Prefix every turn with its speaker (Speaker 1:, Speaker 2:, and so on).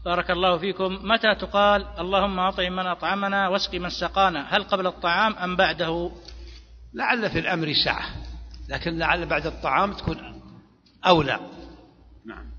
Speaker 1: بارك الله فيكم. متى تقال اللهم أطعم من أطعمنا واسق من سقانا؟ هل قبل الطعام أم بعده؟
Speaker 2: لعل في الأمر سعة، لكن لعل بعد الطعام تكون أولى. نعم.